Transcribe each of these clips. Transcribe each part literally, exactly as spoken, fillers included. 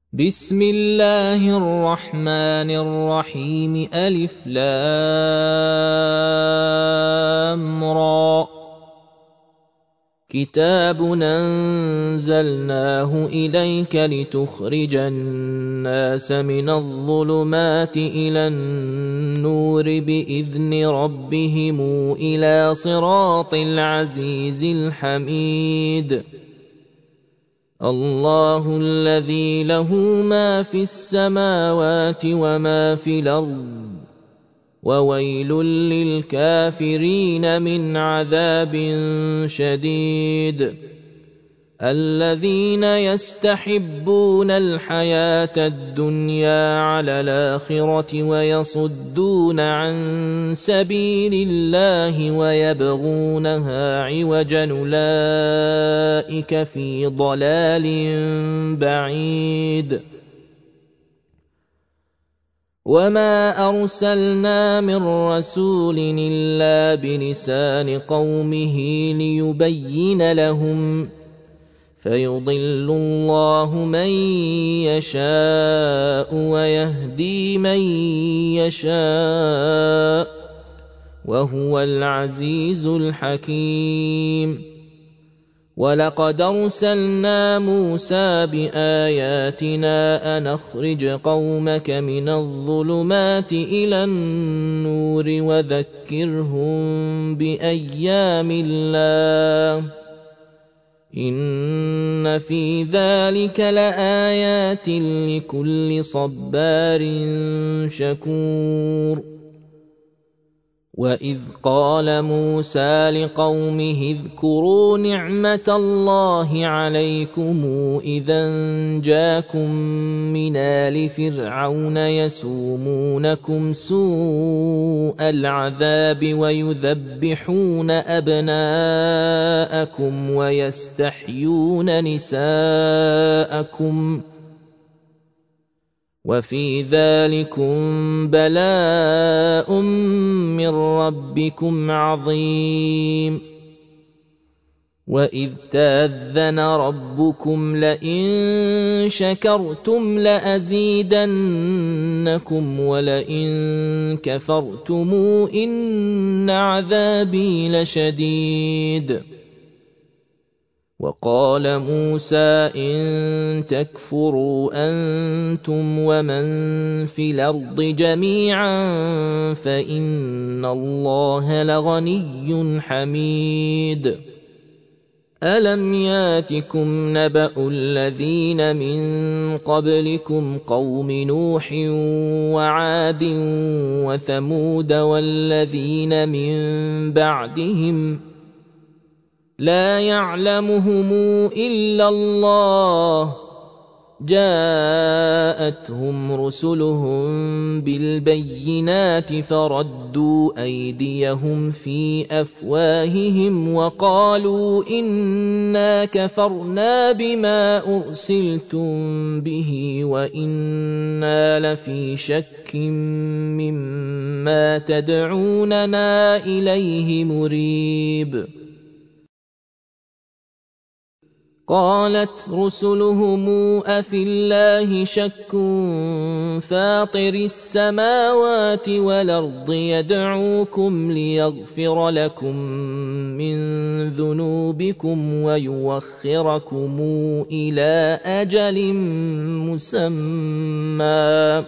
بسم الله الرحمن الرحيم ألف لام را كتاب أنزلناه إليك لتخرج الناس من الظلمات إلى النور بإذن ربهم إلى صراط العزيز الحميد الله الذي له ما في السماوات وما في الأرض وويل للكافرين من عذاب شديد الذين يستحبون الحياة الدنيا على الآخرة ويصدون عن سبيل الله ويبغونها عوجا أولئك في ضلال بعيد وما أرسلنا من رسول إلا بلسان قومه ليبين لهم فيضل الله من يشاء ويهدي من يشاء وهو العزيز الحكيم ولقد أرسلنا موسى بآياتنا أن أخرج قومك من الظلمات إلى النور وذكرهم بأيام الله إن في ذلك لآيات لكل صبار شكور وإذ قال موسى لقومه اذكروا نعمة الله عليكم إذا جاءكم من آل فرعون يسومونكم سوء العذاب ويذبحون أبناءكم ويستحيون نساءكم وفي ذلكم بلاء من ربكم عظيم وإذ تأذن ربكم لئن شكرتم لأزيدنكم ولئن كفرتم إن عذابي لشديد وقال موسى إن تكفروا أنتم ومن في الأرض جميعا فإن الله لغني حميد ألم ياتكم نبأ الذين من قبلكم قوم نوح وعاد وثمود والذين من بعدهم لا يعلمهم إلا الله جاءتهم رسلهم بالبينات فردوا أيديهم في أفواههم وقالوا إنا كفرنا بما أرسلتم به وإنا لفي شك مما تدعوننا إليه مريب قالت رسلهم أفي الله شك فاطر السماوات والأرض يدعوكم ليغفر لكم من ذنوبكم ويوخركم إلى أجل مسمى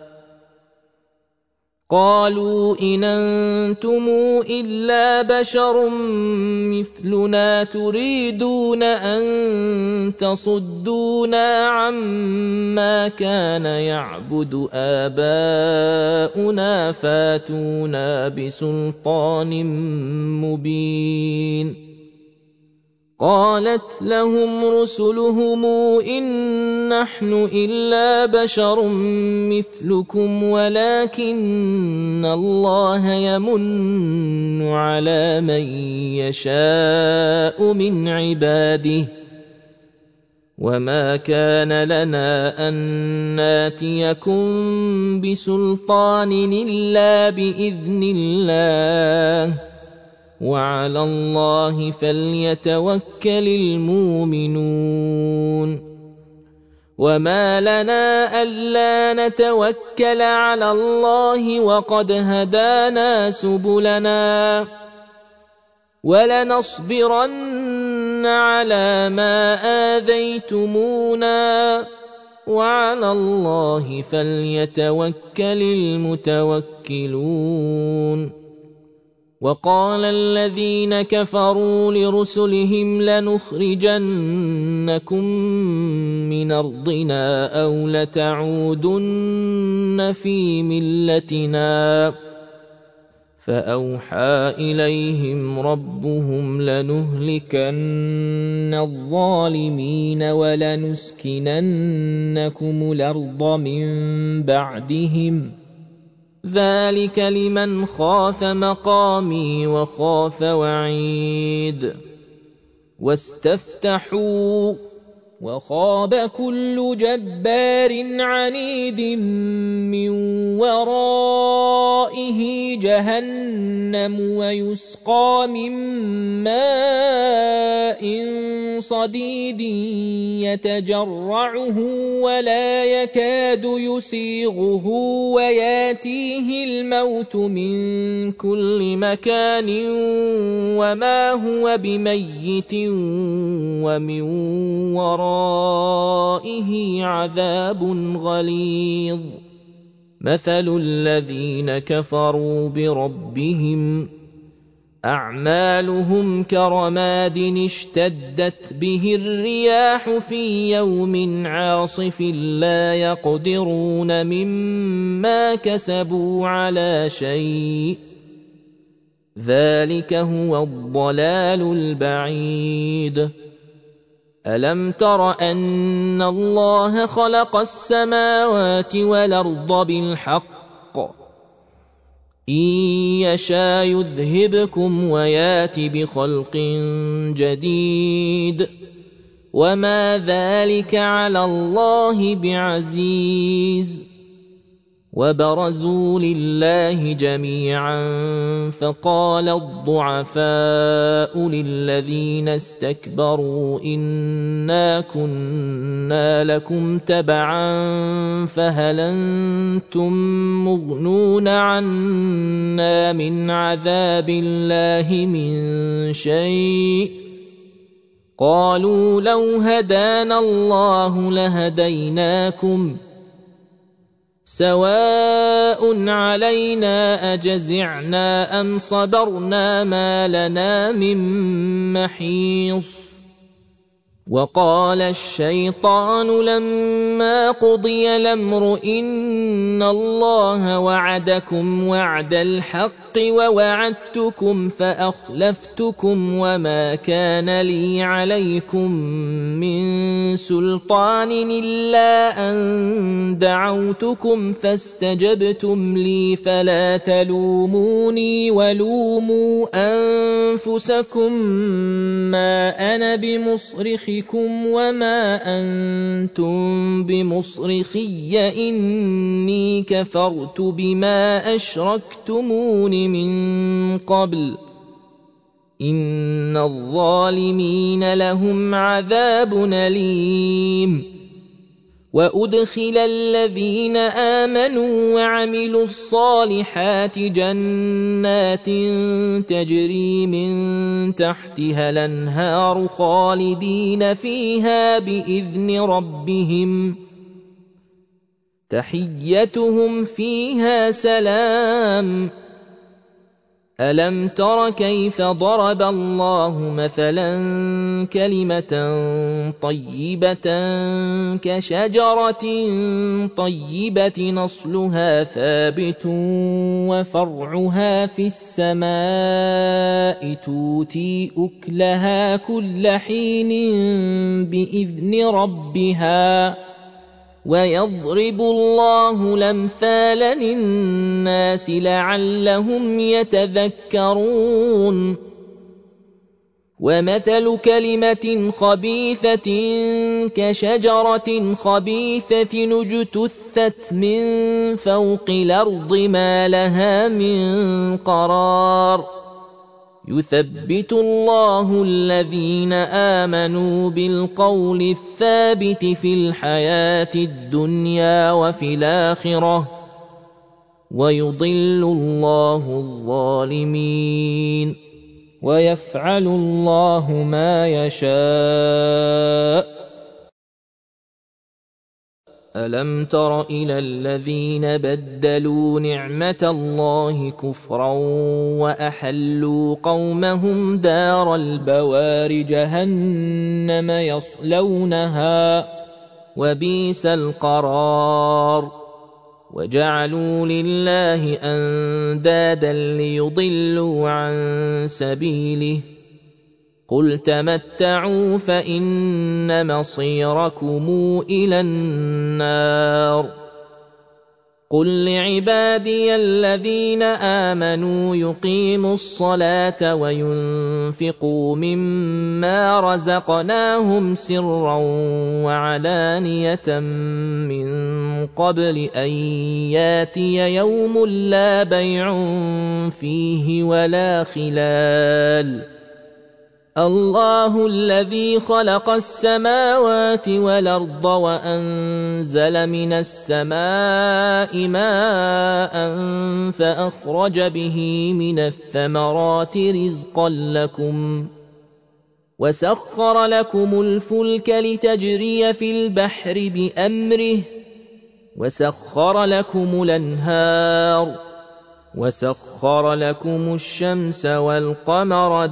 قالوا إن أنتم إلا بشر مثلنا تريدون أن تصدونا عما كان يعبد آباؤنا فاتونا بسلطان مبين قالت لهم رسلهم إن نحن إلا بشر مثلكم ولكن الله يمن على من يشاء من عباده وما كان لنا أن ناتيكم بسلطان إلا بإذن الله وعلى الله فليتوكل المؤمنون وما لنا ألا نتوكل على الله وقد هدانا سبلنا ولنصبرن على ما آذيتمونا وعلى الله فليتوكل المتوكلون. وقال الذين كفروا لرسلهم لنخرجنكم من أرضنا أو لتعودن في ملتنا فأوحى إليهم ربهم لنهلكن الظالمين ولنسكننكم الأرض من بعدهم ذلك لمن خاف مقامي وخاف وعيد. واستفتحوا وخاب كل جبار عنيد من ورائه جهنم ويسقى من ماء صديد يتجرعه ولا يكاد يسيغه وياتيه الموت من كل مكان وما هو بميت ومن ورائه عذاب غليظ. مثل الذين كفروا بربهم أعمالهم كرماد اشتدت به الرياح في يوم عاصف لا يقدرون مما كسبوا على شيء ذلك هو الضلال البعيد. ألم تر أن الله خلق السماوات والأرض بالحق إن يشاء يذهبكم ويات بخلق جديد وما ذلك على الله بعزيز. وبرزوا لله جميعا فقال الضعفاء للذين استكبروا إنا كنا لكم تبعا فهل أنتم مغنون عنا من عذاب الله من شيء قالوا لو هدانا الله لهديناكم سواء علينا أجزعنا أم صبرنا ما لنا من محيص. وقال الشيطان لما قضي الأمر إن الله وعدكم وعد الحق ووعدتكم فأخلفتكم وما كان لي عليكم من سلطان إلا أن دعوتكم فاستجبتم لي فلا تلوموني ولوموا أنفسكم ما أنا بمصرخكم وما أنتم بمصرخي إني كفرت بما أشركتمون من قبل إن الظالمين لهم عذاب أليم. وأدخل الذين آمنوا وعملوا الصالحات جنات تجري من تحتها الأنهار خالدين فيها بإذن ربهم تحيتهم فيها سلام. ألم تر كيف ضرب الله مثلا كلمة طيبة كشجرة طيبة نصلها ثابت وفرعها في السماء تؤتي أكلها كل حين بإذن ربها ويضرب الله الأمثال للناس لعلهم يتذكرون. ومثل كلمة خبيثة كشجرة خبيثة اجتثت من فوق الأرض ما لها من قرار. يثبت الله الذين آمنوا بالقول الثابت في الحياة الدنيا وفي الآخرة ويضل الله الظالمين ويفعل الله ما يشاء. ألم تر إلى الذين بدلوا نعمة الله كفرا وأحلوا قومهم دار البوار جهنم يصلونها وبئس القرار وجعلوا لله أندادا ليضلوا عن سبيله قل تمتعوا فإن مصيركم إلى النار. قل لعبادي الذين آمنوا يقيموا الصلاة وينفقوا مما رزقناهم سرا وعلانية من قبل أن ياتي يوم لا بيع فيه ولا خلال. الله الذي خلق السماوات والأرض وأنزل من السماء ماء فأخرج به من الثمرات رزقا لكم وسخر لكم الفلك لتجري في البحر بأمره وسخر لكم الأنهار وسخر لكم الشمس والقمر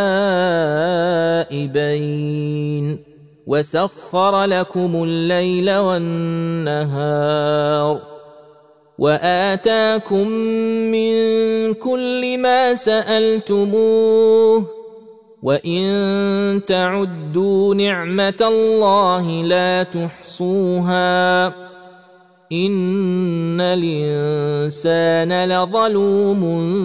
دائبين وسخر لكم الليل والنهار وآتاكم من كل ما سألتموه وإن تعدوا نعمة الله لا تحصوها إن الإنسان لظلوم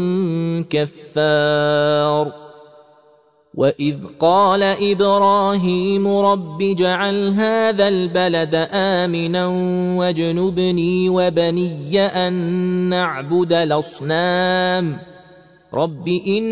كفار. وإذ قال إبراهيم رب اجعل هذا البلد آمنا واجنبني وبني أن نعبد الأصنام رب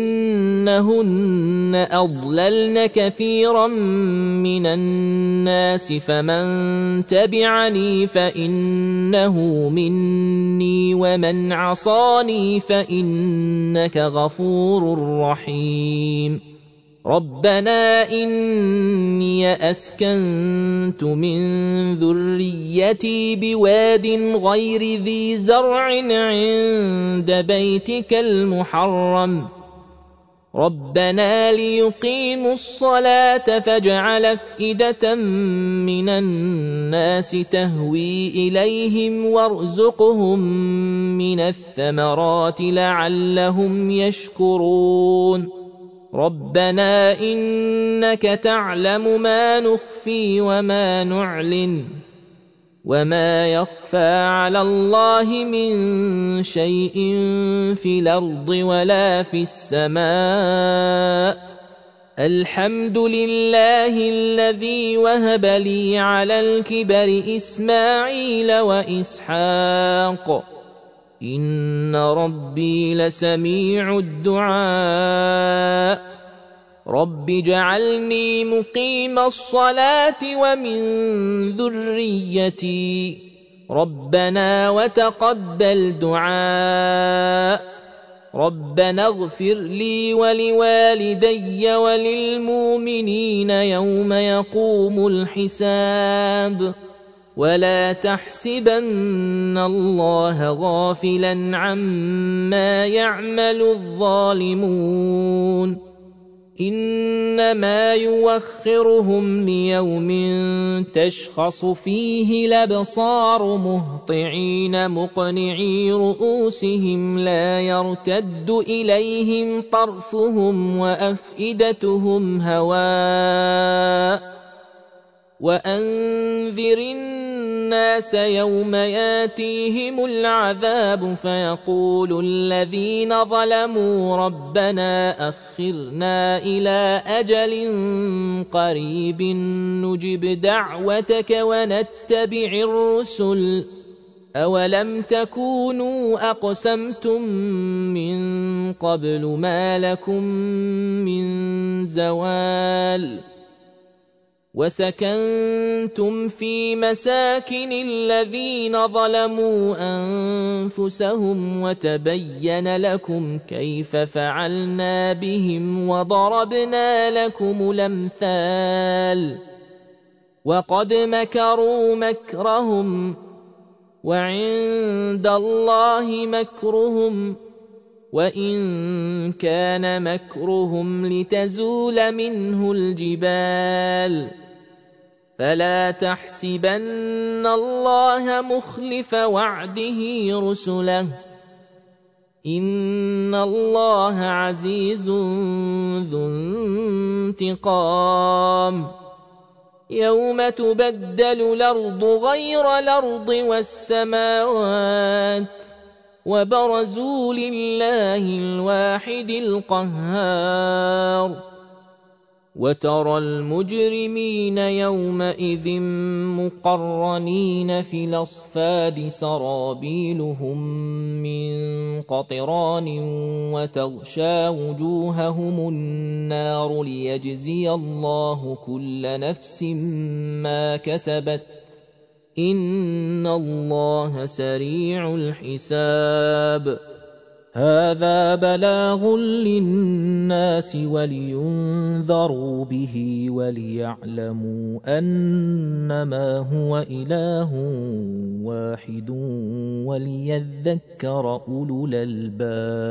إنهن أضللن كثيرا من الناس فمن تبعني فإنه مني ومن عصاني فإنك غفور رحيم. ربنا إني أسكنت من ذريتي بواد غير ذي زرع عند بيتك المحرم ربنا ليقيموا الصلاة فاجعل أفئدة من الناس تهوي إليهم وارزقهم من الثمرات لعلهم يشكرون. ربنا إنك تعلم ما نخفي وما نعلن وما يخفى على الله من شيء في الأرض ولا في السماء. الحمد لله الذي وهب لي على الكبر إسماعيل وإسحاق إن ربي لسميع الدعاء. رب اجعلني مقيم الصلاة ومن ذريتي ربنا وتقبل دعاء. ربنا اغفر لي ولوالدي وللمؤمنين يوم يقوم الحساب. ولا تحسبن الله غافلا عما يعمل الظالمون إنما يوخرهم ليوم تشخص فيه الأبصار مهطعين مقنعي رؤوسهم لا يرتد إليهم طرفهم وأفئدتهم هواء. وأنذر الناس يوم ياتيهم العذاب فيقول الذين ظلموا ربنا أخرنا إلى أجل قريب نجب دعوتك ونتبع الرسل أولم تكونوا أقسمتم من قبل ما لكم من زوال وسكنتم في مساكن الذين ظلموا أنفسهم وتبين لكم كيف فعلنا بهم وضربنا لكم الأمثال وقد مكروا مكرهم وعند الله مكرهم وإن كان مكرهم لتزول منه الجبال فلا تحسبن الله مخلف وعده رسله إن الله عزيز ذو انتقام يوم تبدل الأرض غير الأرض والسماوات وبرزوا لله الواحد القهار وترى المجرمين يومئذ مقرنين في الأصفاد سرابيلهم من قطران وتغشى وجوههم النار ليجزي الله كل نفس ما كسبت إن الله سريع الحساب هذا بلاغ للناس ولينذروا به وليعلموا أنما هو إله واحد وليذكر أولو الألباب.